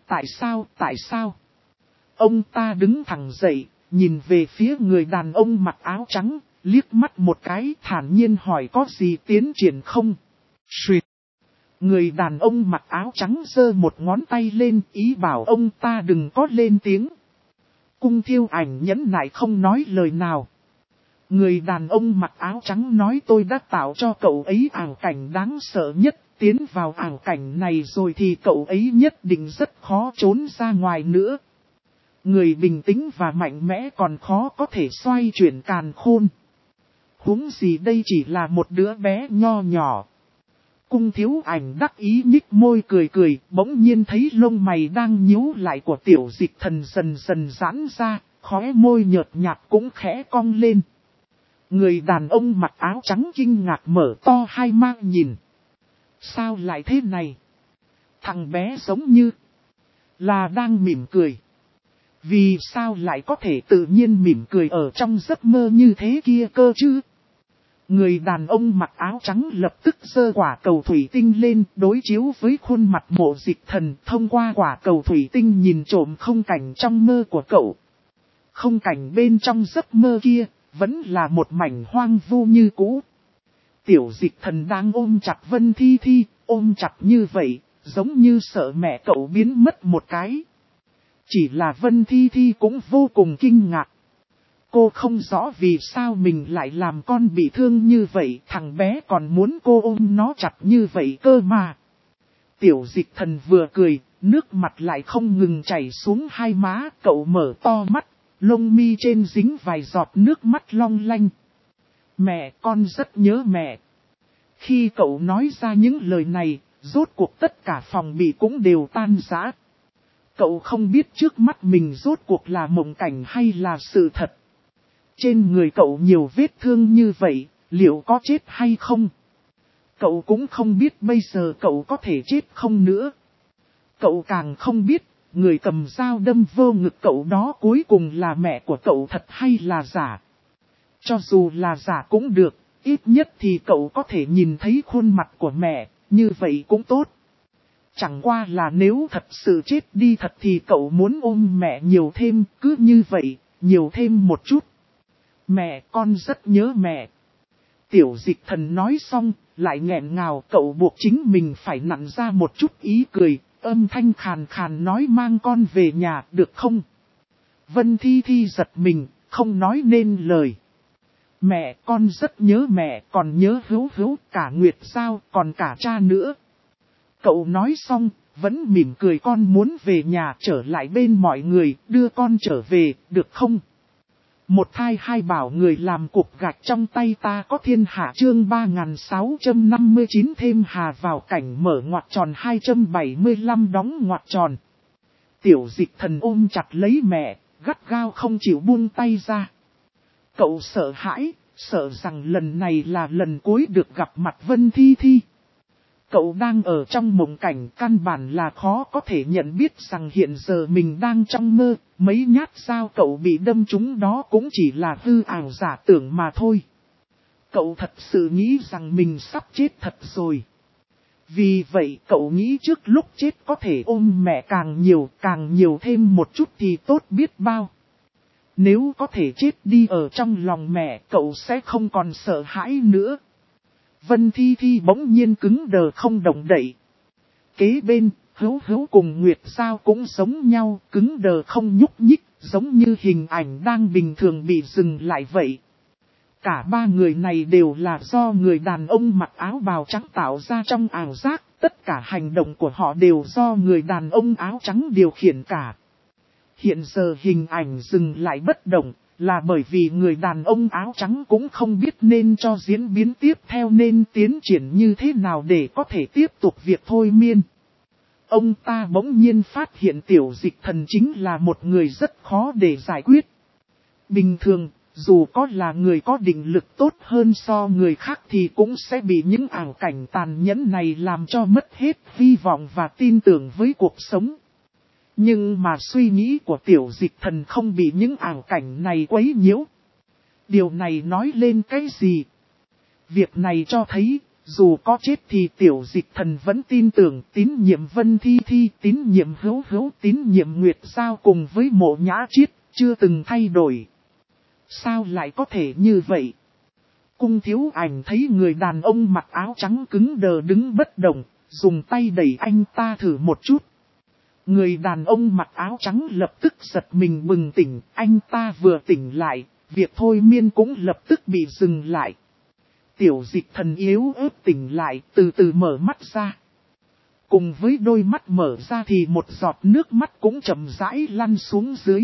sao. Ông ta đứng thẳng dậy, nhìn về phía người đàn ông mặc áo trắng, liếc mắt một cái thản nhiên hỏi có gì tiến triển không? Xuyệt. Người đàn ông mặc áo trắng giơ một ngón tay lên, ý bảo ông ta đừng có lên tiếng. Cung Thiếu Ảnh nhẫn nại không nói lời nào. Người đàn ông mặc áo trắng nói tôi đã tạo cho cậu ấy ảo cảnh đáng sợ nhất, tiến vào ảo cảnh này rồi thì cậu ấy nhất định rất khó trốn ra ngoài nữa. Người bình tĩnh và mạnh mẽ còn khó có thể xoay chuyển càn khôn. Huống gì đây chỉ là một đứa bé nho nhỏ. Cung Thiếu Ảnh đắc ý nhích môi cười, bỗng nhiên thấy lông mày đang nhíu lại của Tiểu Dịch Thần dần dần giãn ra, khóe môi nhợt nhạt cũng khẽ cong lên. Người đàn ông mặc áo trắng kinh ngạc mở to hai mắt nhìn. Sao lại thế này? Thằng bé giống như là đang mỉm cười. Vì sao lại có thể tự nhiên mỉm cười ở trong giấc mơ như thế kia cơ chứ? Người đàn ông mặc áo trắng lập tức giơ quả cầu thủy tinh lên, đối chiếu với khuôn mặt Mộ Dịch Thần, thông qua quả cầu thủy tinh nhìn trộm không cảnh trong mơ của cậu. Không cảnh bên trong giấc mơ kia vẫn là một mảnh hoang vu như cũ. Tiểu Dịch Thần đang ôm chặt Vân Thi Thi, ôm chặt như vậy, giống như sợ mẹ cậu biến mất một cái. Chỉ là Vân Thi Thi cũng vô cùng kinh ngạc. Cô không rõ vì sao mình lại làm con bị thương như vậy, thằng bé còn muốn cô ôm nó chặt như vậy cơ mà. Tiểu Dịch Thần vừa cười, nước mặt lại không ngừng chảy xuống hai má, cậu mở to mắt, lông mi trên dính vài giọt nước mắt long lanh. Mẹ, con rất nhớ mẹ. Khi cậu nói ra những lời này, rốt cuộc tất cả phòng bị cũng đều tan rã. Cậu không biết trước mắt mình rốt cuộc là mộng cảnh hay là sự thật. Trên người cậu nhiều vết thương như vậy, liệu có chết hay không? Cậu cũng không biết bây giờ cậu có thể chết không nữa. Cậu càng không biết, người cầm dao đâm vô ngực cậu đó cuối cùng là mẹ của cậu thật hay là giả. Cho dù là giả cũng được, ít nhất thì cậu có thể nhìn thấy khuôn mặt của mẹ, như vậy cũng tốt. Chẳng qua là nếu thật sự chết đi thật thì cậu muốn ôm mẹ nhiều thêm, cứ như vậy, nhiều thêm một chút. Mẹ, con rất nhớ mẹ. Tiểu Dịch Thần nói xong, lại nghẹn ngào, cậu buộc chính mình phải nặn ra một chút ý cười, âm thanh khàn khàn nói mang con về nhà được không? Vân Thi Thi giật mình, không nói nên lời. Mẹ, con rất nhớ mẹ, còn nhớ Hữu Hữu, cả Nguyệt Giao, còn cả cha nữa. Cậu nói xong, vẫn mỉm cười, con muốn về nhà trở lại bên mọi người, đưa con trở về, được không? Một thai hai bảo người làm cục gạch trong tay ta có thiên hạ chương 3659 thêm hà vào cảnh mở ngoặc tròn 275 đóng ngoặc tròn. Tiểu Dịch Thần ôm chặt lấy mẹ, gắt gao không chịu buông tay ra. Cậu sợ hãi, sợ rằng lần này là lần cuối được gặp mặt Vân Thi Thi. Cậu đang ở trong mộng cảnh, căn bản là khó có thể nhận biết rằng hiện giờ mình đang trong mơ, Mấy nhát dao cậu bị đâm trúng đó cũng chỉ là hư ảo giả tưởng mà thôi. Cậu thật sự nghĩ rằng mình sắp chết thật rồi. Vì vậy cậu nghĩ trước lúc chết có thể ôm mẹ càng nhiều thêm một chút thì tốt biết bao. Nếu có thể chết đi ở trong lòng mẹ cậu sẽ không còn sợ hãi nữa. Vân Thi Thi bỗng nhiên cứng đờ không động đậy. Kế bên, Hữu Hữu cùng Nguyệt Giao cũng giống nhau, cứng đờ không nhúc nhích, giống như hình ảnh đang bình thường bị dừng lại vậy. Cả ba người này đều là do người đàn ông mặc áo bào trắng tạo ra trong ảo giác, tất cả hành động của họ đều do người đàn ông áo trắng điều khiển cả. Hiện giờ hình ảnh dừng lại bất động, là bởi vì người đàn ông áo trắng cũng không biết nên cho diễn biến tiếp theo nên tiến triển như thế nào để có thể tiếp tục việc thôi miên. Ông ta bỗng nhiên phát hiện Tiểu Dịch Thần chính là một người rất khó để giải quyết. Bình thường, dù có là người có định lực tốt hơn so người khác thì cũng sẽ bị những ảo cảnh tàn nhẫn này làm cho mất hết hy vọng và tin tưởng với cuộc sống. Nhưng mà suy nghĩ của Tiểu Dịch Thần không bị những ảo cảnh này quấy nhiễu. Điều này nói lên cái gì? Việc này cho thấy, dù có chết thì Tiểu Dịch Thần vẫn tin tưởng, tín nhiệm Vân Thi Thi, tín nhiệm Hữu Hữu, tín nhiệm Nguyệt Giao cùng với Mộ Nhã Chiết, chưa từng thay đổi. Sao lại có thể như vậy? Cung Thiếu Ảnh thấy người đàn ông mặc áo trắng cứng đờ đứng bất động, dùng tay đẩy anh ta thử một chút. Người đàn ông mặc áo trắng lập tức giật mình bừng tỉnh, anh ta vừa tỉnh lại, việc thôi miên cũng lập tức bị dừng lại. Tiểu Dịch Thần yếu ớt tỉnh lại, từ từ mở mắt ra. Cùng với đôi mắt mở ra thì một giọt nước mắt cũng chậm rãi lăn xuống dưới.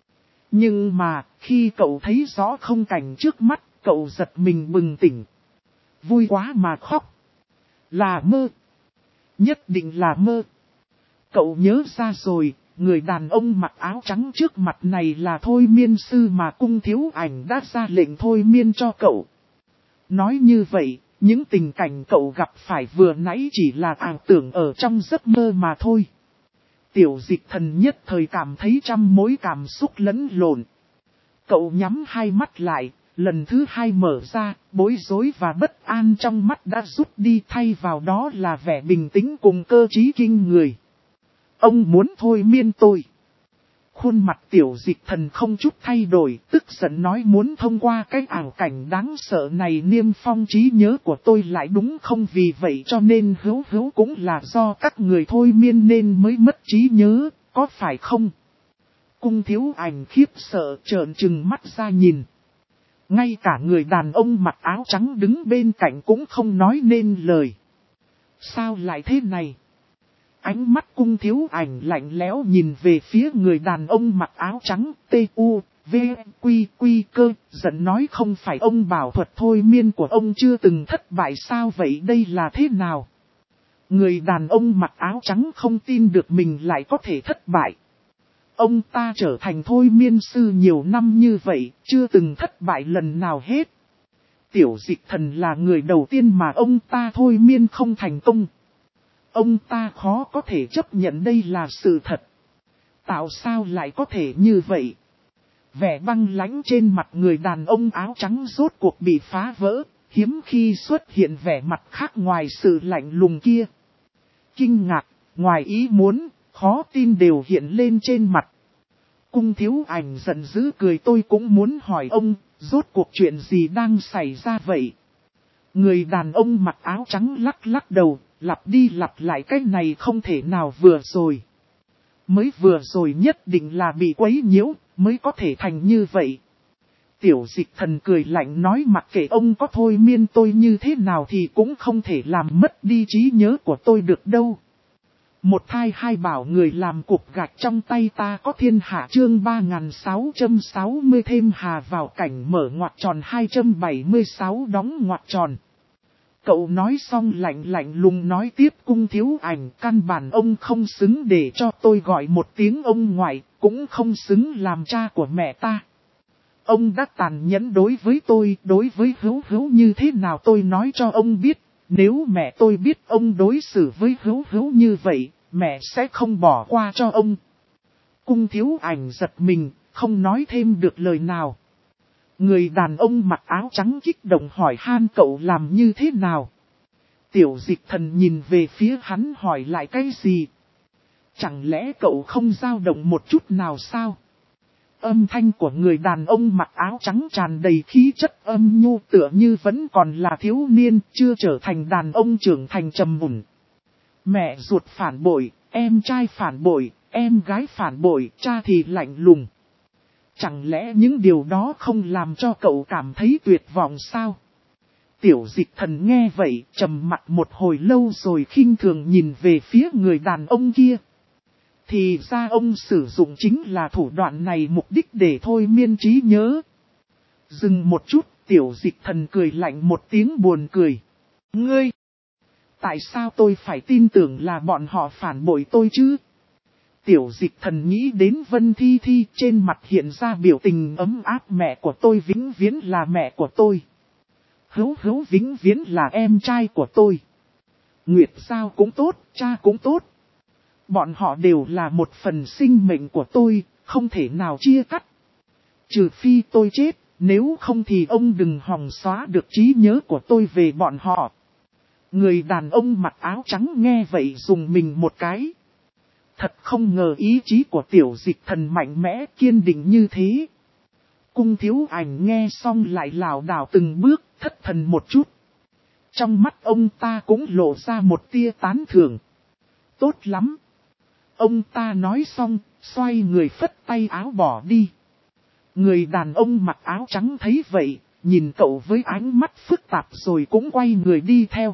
Nhưng mà, khi cậu thấy rõ không cảnh trước mắt, cậu giật mình bừng tỉnh. Vui quá mà khóc. Là mơ. Nhất định là mơ. Cậu nhớ ra rồi, người đàn ông mặc áo trắng trước mặt này là thôi miên sư mà Cung Thiếu Ảnh đã ra lệnh thôi miên cho cậu. Nói như vậy, những tình cảnh cậu gặp phải vừa nãy chỉ là ảo tưởng ở trong giấc mơ mà thôi. Tiểu Dịch Thần nhất thời cảm thấy trăm mối cảm xúc lẫn lộn. Cậu nhắm hai mắt lại, lần thứ hai mở ra, bối rối và bất an trong mắt đã rút đi thay vào đó là vẻ bình tĩnh cùng cơ trí kinh người. Ông muốn thôi miên tôi. Khuôn mặt Tiểu Dịch Thần không chút thay đổi, tức giận nói muốn thông qua cái ảo cảnh đáng sợ này niêm phong trí nhớ của tôi lại đúng không, vì vậy cho nên Hữu Hữu cũng là do các người thôi miên nên mới mất trí nhớ, có phải không? Cung Thiếu Ảnh khiếp sợ trợn trừng mắt ra nhìn. Ngay cả người đàn ông mặc áo trắng đứng bên cạnh cũng không nói nên lời. Sao lại thế này? Ánh mắt Cung Thiếu Ảnh lạnh lẽo nhìn về phía người đàn ông mặc áo trắng, T.U.V.Q.Q. Giận nói không phải ông bảo thuật thôi miên của ông chưa từng thất bại sao vậy, đây là thế nào? Người đàn ông mặc áo trắng không tin được mình lại có thể thất bại. Ông ta trở thành thôi miên sư nhiều năm như vậy, chưa từng thất bại lần nào hết. Tiểu Dịch Thần là người đầu tiên mà ông ta thôi miên không thành công. Ông ta khó có thể chấp nhận đây là sự thật. Tại sao lại có thể như vậy? Vẻ băng lãnh trên mặt người đàn ông áo trắng rốt cuộc bị phá vỡ, hiếm khi xuất hiện vẻ mặt khác ngoài sự lạnh lùng kia. Kinh ngạc, ngoài ý muốn, khó tin đều hiện lên trên mặt. Cung Thiếu Ảnh giận dữ cười, tôi cũng muốn hỏi ông, rốt cuộc chuyện gì đang xảy ra vậy? Người đàn ông mặc áo trắng lắc lắc đầu, lặp đi lặp lại cái này không thể nào vừa rồi. Mới vừa rồi nhất định là bị quấy nhiễu, mới có thể thành như vậy. Tiểu Dịch Thần cười lạnh nói mặc kệ ông có thôi miên tôi như thế nào thì cũng không thể làm mất đi trí nhớ của tôi được đâu. Một thai hai bảo người làm cục gạch trong tay ta có thiên hạ chương 3660 thêm hà vào cảnh mở ngoặc tròn 276 đóng ngoặc tròn. Cậu nói xong lạnh lùng nói tiếp Cung Thiếu Ảnh, căn bản ông không xứng để cho tôi gọi một tiếng ông ngoại, cũng không xứng làm cha của mẹ ta. Ông đã tàn nhẫn đối với tôi, đối với Hữu Hữu như thế nào tôi nói cho ông biết, nếu mẹ tôi biết ông đối xử với Hữu Hữu như vậy, mẹ sẽ không bỏ qua cho ông. Cung Thiếu Ảnh giật mình, không nói thêm được lời nào. Người đàn ông mặc áo trắng kích động hỏi han cậu làm như thế nào. Tiểu Dịch Thần nhìn về phía hắn hỏi lại cái gì. Chẳng lẽ cậu không dao động một chút nào sao? Âm thanh của người đàn ông mặc áo trắng tràn đầy khí chất âm nhu tựa như vẫn còn là thiếu niên, chưa trở thành đàn ông trưởng thành trầm mùn. Mẹ ruột phản bội, em trai phản bội, em gái phản bội, cha thì lạnh lùng. Chẳng lẽ những điều đó không làm cho cậu cảm thấy tuyệt vọng sao? Tiểu Dịch Thần nghe vậy, trầm mặt một hồi lâu rồi khinh thường nhìn về phía người đàn ông kia. Thì ra ông sử dụng chính là thủ đoạn này mục đích để thôi miên trí nhớ. Dừng một chút, Tiểu Dịch Thần cười lạnh một tiếng buồn cười. Ngươi! Tại sao tôi phải tin tưởng là bọn họ phản bội tôi chứ? Tiểu Dịch Thần nghĩ đến Vân Thi Thi, trên mặt hiện ra biểu tình ấm áp. Mẹ của tôi vĩnh viễn là mẹ của tôi. Hữu Hữu vĩnh viễn là em trai của tôi. Nguyệt Giao cũng tốt, cha cũng tốt. Bọn họ đều là một phần sinh mệnh của tôi, không thể nào chia cắt. Trừ phi tôi chết, nếu không thì ông đừng hòng xóa được trí nhớ của tôi về bọn họ. Người đàn ông mặc áo trắng nghe vậy dùng mình một cái. Thật không ngờ ý chí của Tiểu Dịch Thần mạnh mẽ kiên định như thế. Cung Thiếu Ảnh nghe xong lại lảo đảo từng bước, thất thần một chút. Trong mắt ông ta cũng lộ ra một tia tán thưởng. Tốt lắm. Ông ta nói xong, xoay người phất tay áo bỏ đi. Người đàn ông mặc áo trắng thấy vậy, nhìn cậu với ánh mắt phức tạp rồi cũng quay người đi theo.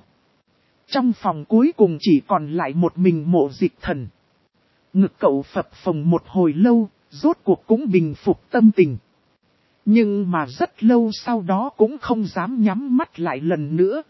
Trong phòng cuối cùng chỉ còn lại một mình Mộ Dịch Thần. Ngực cậu phập phồng một hồi lâu, rốt cuộc cũng bình phục tâm tình. Nhưng mà rất lâu sau đó cũng không dám nhắm mắt lại lần nữa.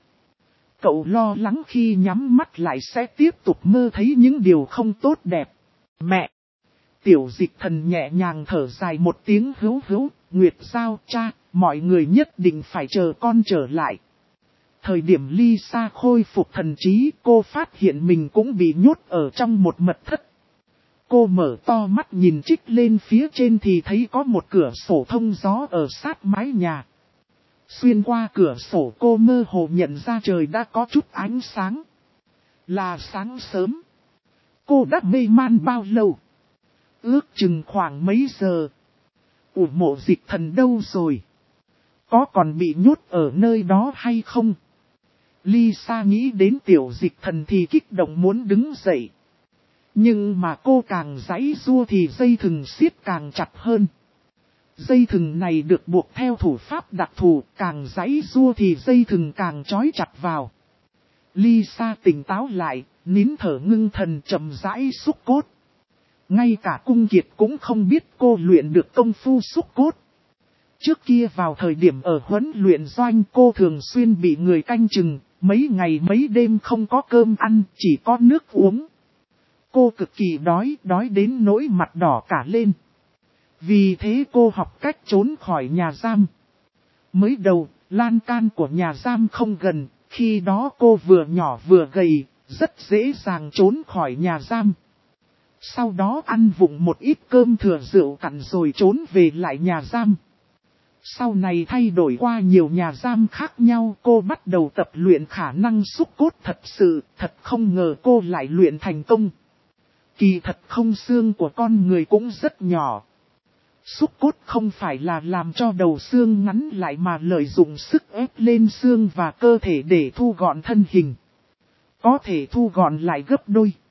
Cậu lo lắng khi nhắm mắt lại sẽ tiếp tục mơ thấy những điều không tốt đẹp. Mẹ! Tiểu Dịch Thần nhẹ nhàng thở dài một tiếng hữu hữu, Nguyệt Giao cha, mọi người nhất định phải chờ con trở lại. Thời điểm Lisa khôi phục thần trí, cô phát hiện mình cũng bị nhốt ở trong một mật thất. Cô mở to mắt nhìn trích lên phía trên thì thấy có một cửa sổ thông gió ở sát mái nhà. Xuyên qua cửa sổ cô mơ hồ nhận ra trời đã có chút ánh sáng. Là sáng sớm. Cô đã mê man bao lâu? Ước chừng khoảng mấy giờ? Mộ Dịch Thần đâu rồi? Có còn bị nhốt ở nơi đó hay không? Lisa nghĩ đến Tiểu Dịch Thần thì kích động muốn đứng dậy. Nhưng mà cô càng giãy giụa thì dây thừng siết càng chặt hơn. Dây thừng này được buộc theo thủ pháp đặc thù, càng giãy giụa thì dây thừng càng trói chặt vào. Lisa tỉnh táo lại, nín thở ngưng thần chậm rãi xúc cốt. Ngay cả Cung Kiệt cũng không biết cô luyện được công phu xúc cốt. Trước kia vào thời điểm ở huấn luyện doanh cô thường xuyên bị người canh chừng, mấy ngày mấy đêm không có cơm ăn, chỉ có nước uống. Cô cực kỳ đói đến nỗi mặt đỏ cả lên. Vì thế cô học cách trốn khỏi nhà giam. Mới đầu, lan can của nhà giam không gần, khi đó cô vừa nhỏ vừa gầy, rất dễ dàng trốn khỏi nhà giam. Sau đó ăn vụng một ít cơm thừa rượu cặn rồi trốn về lại nhà giam. Sau này thay đổi qua nhiều nhà giam khác nhau, cô bắt đầu tập luyện khả năng xúc cốt thật sự, thật không ngờ cô lại luyện thành công. Kỳ thật không xương của con người cũng rất nhỏ. Xúc cốt không phải là làm cho đầu xương ngắn lại mà lợi dụng sức ép lên xương và cơ thể để thu gọn thân hình. Có thể thu gọn lại gấp đôi.